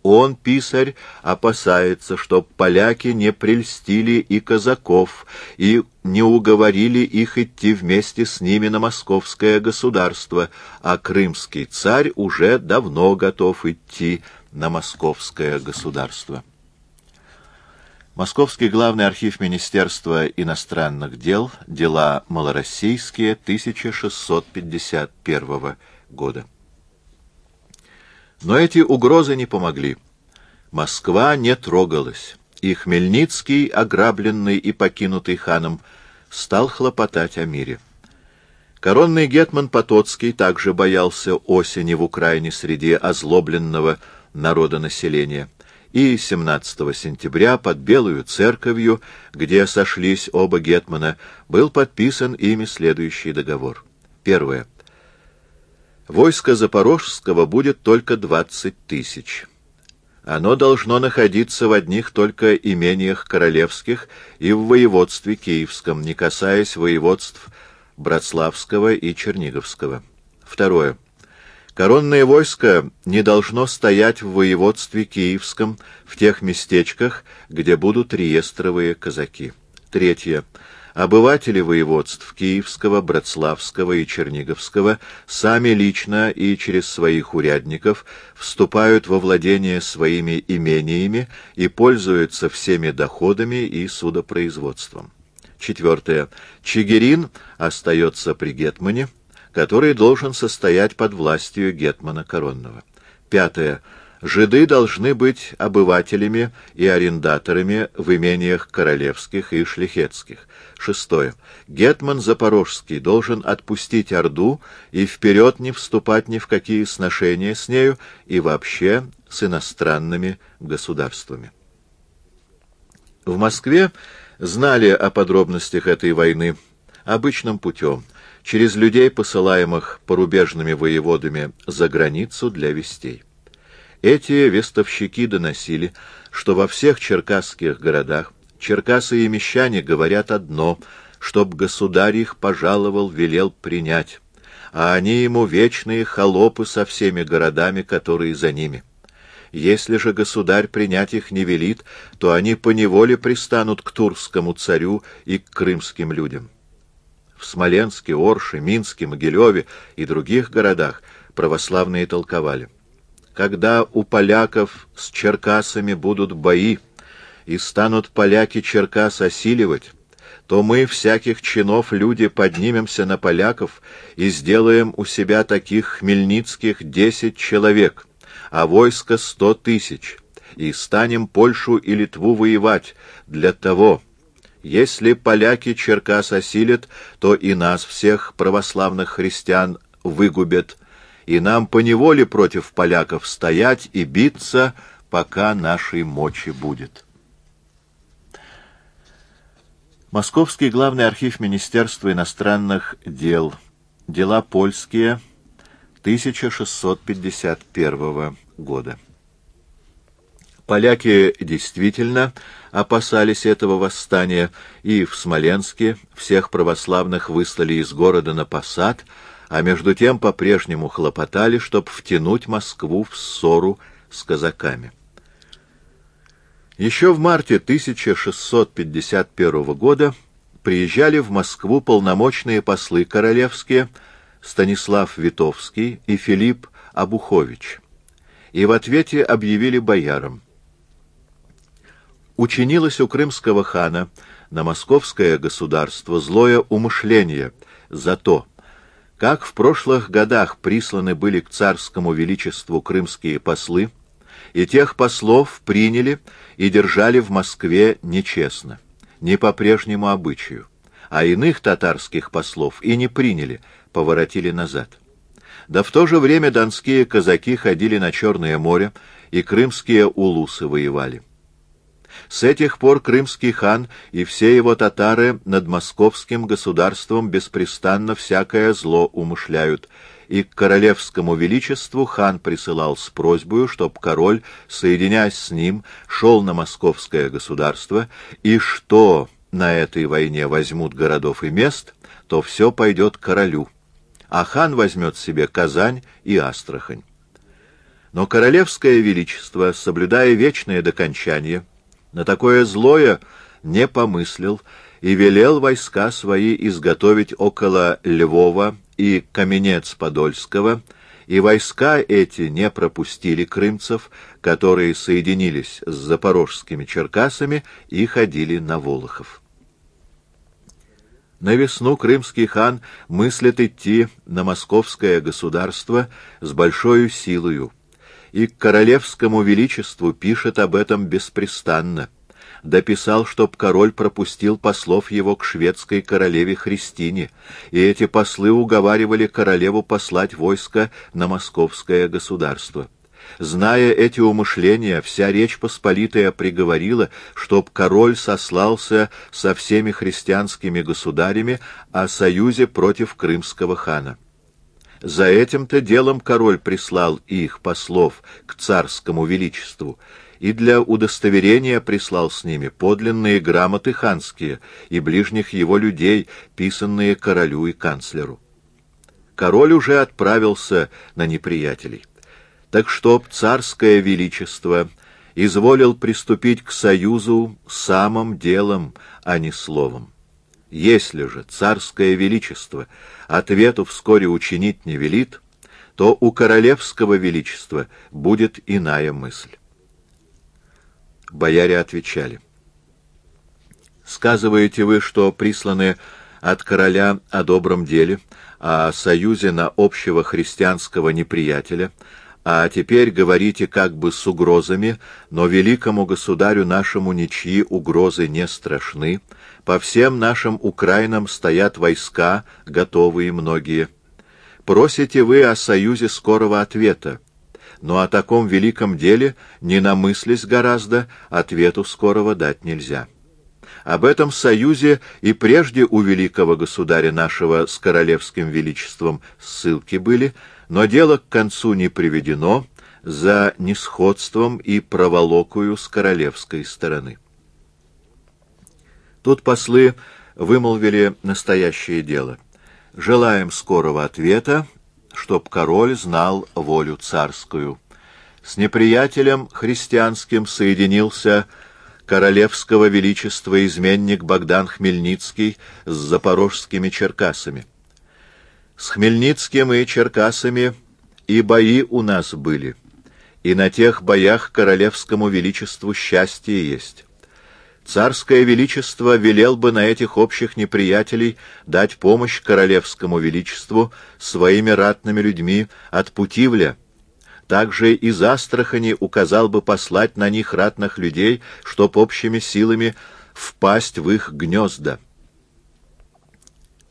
Он, писарь, опасается, чтоб поляки не прельстили и казаков, и не уговорили их идти вместе с ними на московское государство, а крымский царь уже давно готов идти на московское государство. Московский главный архив Министерства иностранных дел, дела малороссийские, 1651 года. Но эти угрозы не помогли. Москва не трогалась, и Хмельницкий, ограбленный и покинутый ханом, стал хлопотать о мире. Коронный гетман Потоцкий также боялся осени в Украине среди озлобленного народонаселения, и 17 сентября под Белую церковью, где сошлись оба гетмана, был подписан ими следующий договор. Первое. Войско Запорожского будет только 20 тысяч. Оно должно находиться в одних только имениях королевских и в воеводстве Киевском, не касаясь воеводств Братславского и Черниговского. Второе. Коронное войско не должно стоять в воеводстве Киевском в тех местечках, где будут реестровые казаки. Третье. Обыватели воеводств Киевского, Братславского и Черниговского сами лично и через своих урядников вступают во владение своими имениями и пользуются всеми доходами и судопроизводством. Четвертое. Чигирин остается при гетмане, который должен состоять под властью гетмана коронного. Пятое. Жиды должны быть обывателями и арендаторами в имениях королевских и шляхетских. Шестое. Гетман Запорожский должен отпустить Орду и вперед не вступать ни в какие сношения с нею и вообще с иностранными государствами. В Москве знали о подробностях этой войны обычным путем, через людей, посылаемых порубежными воеводами за границу для вестей. Эти вестовщики доносили, что во всех черкасских городах черкасы и мещане говорят одно, чтоб государь их пожаловал, велел принять, а они ему вечные холопы со всеми городами, которые за ними. Если же государь принять их не велит, то они поневоле пристанут к турскому царю и к крымским людям. В Смоленске, Орше, Минске, Могилеве и других городах православные толковали: когда у поляков с черкасами будут бои, и станут поляки Черкас осиливать, то мы, всяких чинов люди, поднимемся на поляков и сделаем у себя таких хмельницких 10 человек, а войско 100 тысяч, и станем Польшу и Литву воевать для того. Если поляки Черкас осилят, то и нас, всех православных христиан, выгубят, и нам поневоле против поляков стоять и биться, пока нашей мочи будет. Московский главный архив Министерства иностранных дел, дела польские, 1651 года. Поляки действительно опасались этого восстания, и в Смоленске всех православных выслали из города на посад, а между тем по-прежнему хлопотали, чтобы втянуть Москву в ссору с казаками. Еще в марте 1651 года приезжали в Москву полномочные послы королевские Станислав Витовский и Филипп Обухович, и в ответе объявили боярам: учинилось у крымского хана на московское государство злое умышление за то, как в прошлых годах присланы были к царскому величеству крымские послы, и тех послов приняли и держали в Москве нечестно, не по прежнему обычаю, а иных татарских послов и не приняли, поворотили назад. Да в то же время донские казаки ходили на Черное море, и крымские улусы воевали. С этих пор крымский хан и все его татары над московским государством беспрестанно всякое зло умышляют, и к королевскому величеству хан присылал с просьбою, чтоб король, соединяясь с ним, шел на московское государство, и что на этой войне возьмут городов и мест, то все пойдет королю, а хан возьмет себе Казань и Астрахань. Но королевское величество, соблюдая вечное докончание, на такое злое не помыслил и велел войска свои изготовить около Львова и Каменец-Подольского, и войска эти не пропустили крымцев, которые соединились с запорожскими черкасами и ходили на Волохов. На весну крымский хан мыслит идти на московское государство с большою силою, и к королевскому величеству пишет об этом беспрестанно. Дописал, чтоб король пропустил послов его к шведской королеве Христине, и эти послы уговаривали королеву послать войско на московское государство. Зная эти умышления, вся Речь Посполитая приговорила, чтоб король сослался со всеми христианскими государями о союзе против крымского хана. За этим-то делом король прислал их послов к царскому величеству, и для удостоверения прислал с ними подлинные грамоты ханские и ближних его людей, писанные королю и канцлеру. Король уже отправился на неприятелей. Так чтоб царское величество изволил приступить к союзу самым делом, а не словом. Если же царское величество ответу вскоре учинить не велит, то у королевского величества будет иная мысль. Бояре отвечали: «Сказываете вы, что присланы от короля о добром деле, о союзе на общего христианского неприятеля, а теперь говорите как бы с угрозами, но великому государю нашему ничьи угрозы не страшны, по всем нашим Украинам стоят войска, готовые многие. Просите вы о союзе скорого ответа, но о таком великом деле, не намыслись гораздо, ответу скорого дать нельзя. Об этом союзе и прежде у великого государя нашего с королевским величеством ссылки были, но дело к концу не приведено за несходством и проволокою с королевской стороны». Тут послы вымолвили настоящее дело: «Желаем скорого ответа, чтоб король знал волю царскую. С неприятелем христианским соединился королевского величества изменник Богдан Хмельницкий с запорожскими черкасами. С Хмельницким и черкасами и бои у нас были, и на тех боях королевскому величеству счастье есть. Царское величество велел бы на этих общих неприятелей дать помощь королевскому величеству своими ратными людьми от Путивля. Также из Астрахани указал бы послать на них ратных людей, чтоб общими силами впасть в их гнезда.